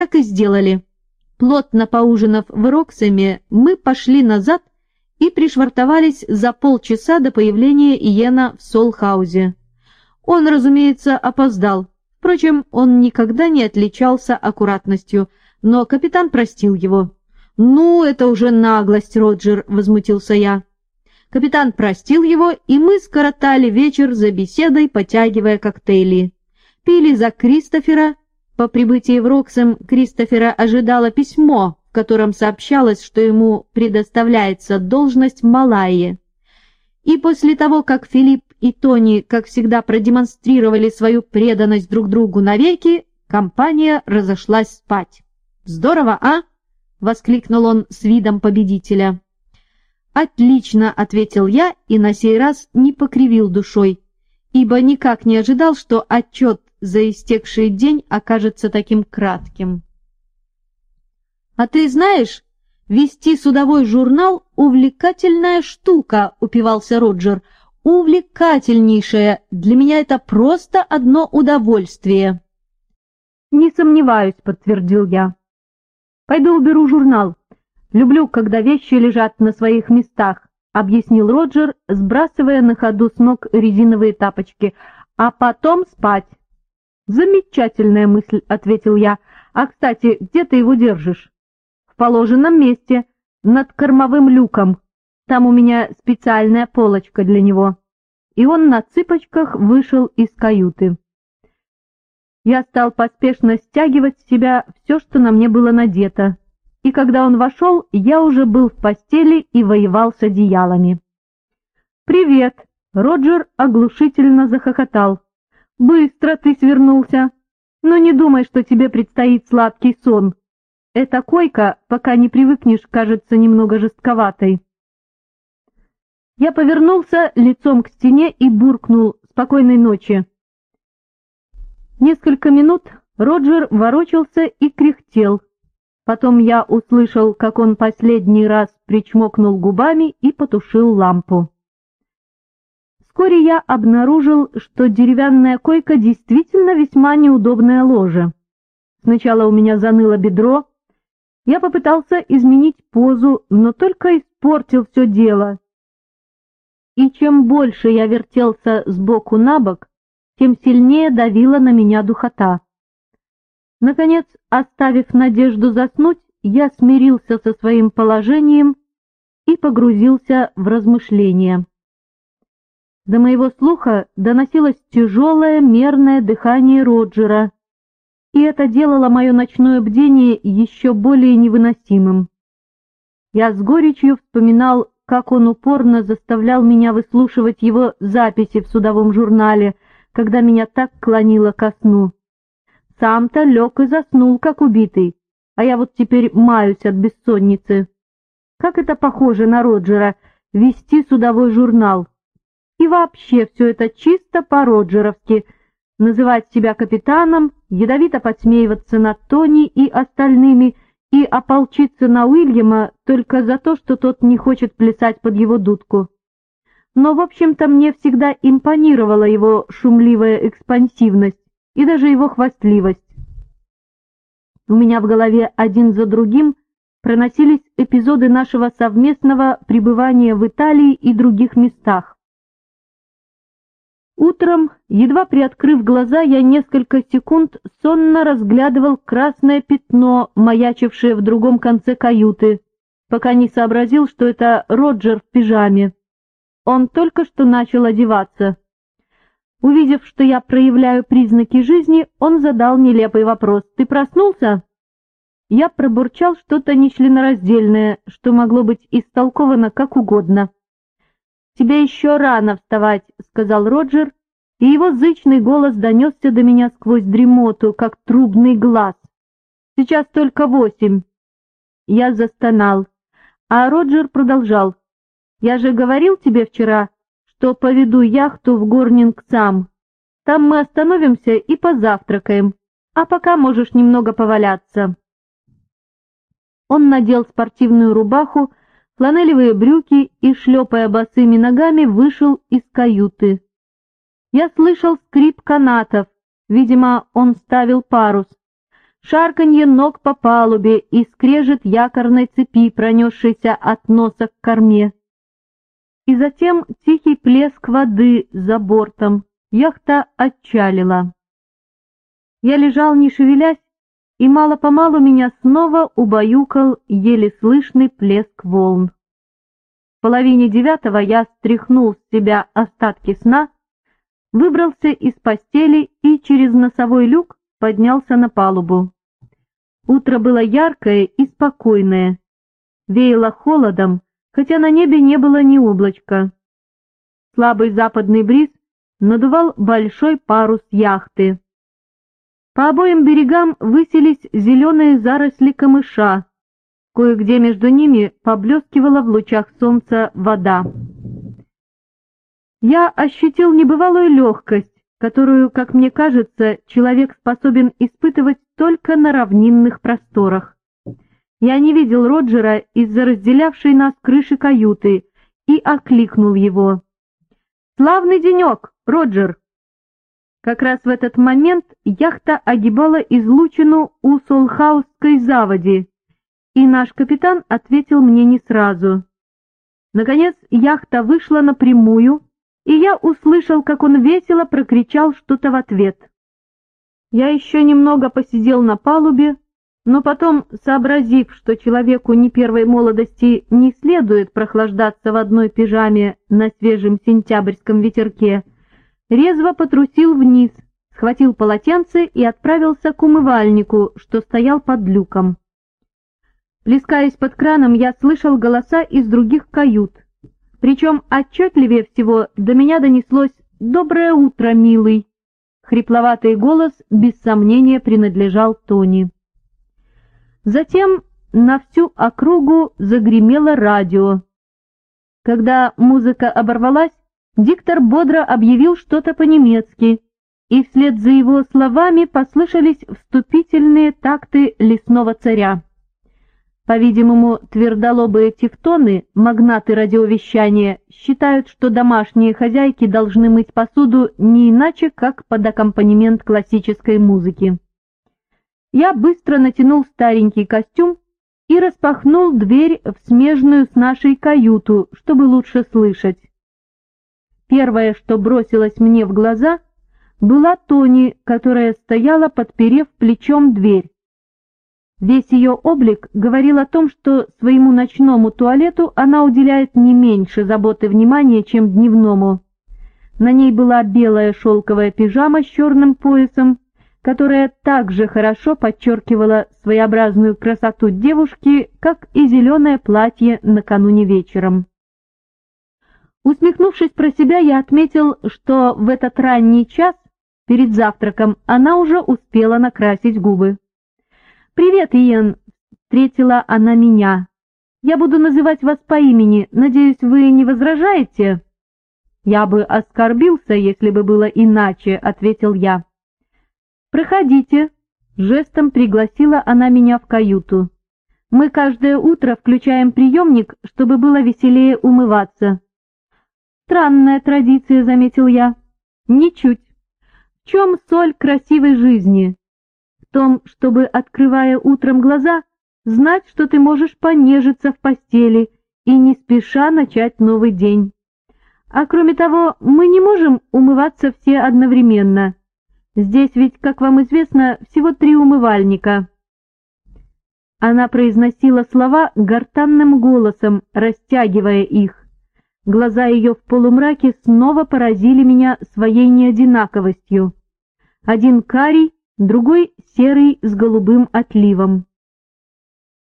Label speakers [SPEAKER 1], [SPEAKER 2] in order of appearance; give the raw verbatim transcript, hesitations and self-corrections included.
[SPEAKER 1] Так и сделали. Плотно поужинав в Роксеме, мы пошли назад и пришвартовались за полчаса до появления Иена в Солхаузе. Он, разумеется, опоздал. Впрочем, он никогда не отличался аккуратностью, но капитан простил его. «Ну, это уже наглость, Роджер», — возмутился я. Капитан простил его, и мы скоротали вечер за беседой, потягивая коктейли. Пили за Кристофера. По прибытии в Роксем Кристофера ожидало письмо, в котором сообщалось, что ему предоставляется должность в Малайе. И после того, как Филипп и Тони, как всегда, продемонстрировали свою преданность друг другу навеки, компания разошлась спать. «Здорово, а?» — воскликнул он с видом победителя. «Отлично», — ответил я и на сей раз не покривил душой, ибо никак не ожидал, что отчет за истекший день окажется таким кратким. «А ты знаешь, вести судовой журнал — увлекательная штука», — упивался Роджер. «Увлекательнейшая. Для меня это просто одно удовольствие». «Не сомневаюсь», — подтвердил я. «Пойду уберу журнал. Люблю, когда вещи лежат на своих местах», — объяснил Роджер, сбрасывая на ходу с ног резиновые тапочки. «А потом спать». «Замечательная мысль», — ответил я. «А, кстати, где ты его держишь?» «В положенном месте, над кормовым люком. Там у меня специальная полочка для него». И он на цыпочках вышел из каюты. Я стал поспешно стягивать с себя все, что на мне было надето, и когда он вошел, я уже был в постели и воевал с одеялами. «Привет!» — Роджер оглушительно захохотал. «Быстро ты свернулся, но не думай, что тебе предстоит сладкий сон. Эта койка, пока не привыкнешь, кажется немного жестковатой». Я повернулся лицом к стене и буркнул «Спокойной ночи». Несколько минут Роджер ворочался и кряхтел. Потом я услышал, как он последний раз причмокнул губами и потушил лампу. Вскоре я обнаружил, что деревянная койка действительно весьма неудобное ложе. Сначала у меня заныло бедро. Я попытался изменить позу, но только испортил все дело. И чем больше я вертелся сбоку на бок, тем сильнее давила на меня духота. Наконец, оставив надежду заснуть, я смирился со своим положением и погрузился в размышления. До моего слуха доносилось тяжелое мерное дыхание Роджера, и это делало мое ночное бдение еще более невыносимым. Я с горечью вспоминал, как он упорно заставлял меня выслушивать его записи в судовом журнале, когда меня так клонило ко сну. Сам-то лег и заснул, как убитый, а я вот теперь маюсь от бессонницы. Как это похоже на Роджера — вести судовой журнал. И вообще все это чисто по-роджеровски — называть себя капитаном, ядовито подсмеиваться над Тони и остальными и ополчиться на Уильяма только за то, что тот не хочет плясать под его дудку. Но, в общем-то, мне всегда импонировала его шумливая экспансивность и даже его хвастливость. У меня в голове один за другим проносились эпизоды нашего совместного пребывания в Италии и других местах. Утром, едва приоткрыв глаза, я несколько секунд сонно разглядывал красное пятно, маячившее в другом конце каюты, пока не сообразил, что это Роджер в пижаме. Он только что начал одеваться. Увидев, что я проявляю признаки жизни, он задал нелепый вопрос: «Ты проснулся?» Я пробурчал что-то нечленораздельное, что могло быть истолковано как угодно. «Тебе еще рано вставать», — сказал Роджер, и его зычный голос донесся до меня сквозь дремоту, как трубный глаз. «Сейчас только восемь». Я застонал, а Роджер продолжал: «Я же говорил тебе вчера, что поведу яхту в Горнинг-Сам. Там мы остановимся и позавтракаем, а пока можешь немного поваляться». Он надел спортивную рубаху, фланелевые брюки и, шлепая босыми ногами, вышел из каюты. Я слышал скрип канатов, видимо, он ставил парус. шарканье ног по палубе и скрежет якорной цепи, пронесшейся от носа к корме. И затем тихий плеск воды за бортом. Яхта отчалила. Я лежал, не шевелясь, и мало-помалу меня снова убаюкал еле слышный плеск волн. В половине девятого я стряхнул с себя остатки сна, выбрался из постели и через носовой люк поднялся на палубу. Утро было яркое и спокойное. Веяло холодом, хотя на небе не было ни облачка. Слабый западный бриз надувал большой парус яхты. По обоим берегам высились зеленые заросли камыша, кое-где между ними поблескивала в лучах солнца вода. Я ощутил небывалую легкость, которую, как мне кажется, человек способен испытывать только на равнинных просторах. Я не видел Роджера из-за разделявшей нас крыши каюты и окликнул его. «Славный денек, Роджер!» Как раз в этот момент яхта огибала излучину у Солхаусской заводи, и наш капитан ответил мне не сразу. Наконец яхта вышла напрямую, и я услышал, как он весело прокричал что-то в ответ. Я еще немного посидел на палубе, но потом, сообразив, что человеку не первой молодости не следует прохлаждаться в одной пижаме на свежем сентябрьском ветерке, резво потрусил вниз, схватил полотенце и отправился к умывальнику, что стоял под люком. Плескаясь под краном, я слышал голоса из других кают. Причем отчетливее всего до меня донеслось «Доброе утро, милый». Хрипловатый голос без сомнения принадлежал Тони. Затем на всю округу загремело радио. Когда музыка оборвалась, диктор бодро объявил что-то по-немецки, и вслед за его словами послышались вступительные такты «Лесного царя». По-видимому, твердолобые тевтоны, магнаты радиовещания, считают, что домашние хозяйки должны мыть посуду не иначе, как под аккомпанемент классической музыки. Я быстро натянул старенький костюм и распахнул дверь в смежную с нашей каюту, чтобы лучше слышать. Первое, что бросилось мне в глаза, была Тони, которая стояла, подперев плечом дверь. Весь ее облик говорил о том, что своему ночному туалету она уделяет не меньше заботы и внимания, чем дневному. На ней была белая шелковая пижама с черным поясом, которая также хорошо подчеркивала своеобразную красоту девушки, как и зеленое платье накануне вечером. Усмехнувшись про себя, я отметил, что в этот ранний час, перед завтраком, она уже успела накрасить губы. «Привет, Иен!» — встретила она меня. «Я буду называть вас по имени. Надеюсь, вы не возражаете?» «Я бы оскорбился, если бы было иначе», — ответил я. «Проходите», — жестом пригласила она меня в каюту. «Мы каждое утро включаем приемник, чтобы было веселее умываться». «Странная традиция», — заметил я. «Ничуть. В чем соль красивой жизни? В том, чтобы, открывая утром глаза, знать, что ты можешь понежиться в постели и не спеша начать новый день. А кроме того, мы не можем умываться все одновременно. Здесь ведь, как вам известно, всего три умывальника». Она произносила слова гортанным голосом, растягивая их. Глаза ее в полумраке снова поразили меня своей неодинаковостью. Один карий, другой серый с голубым отливом.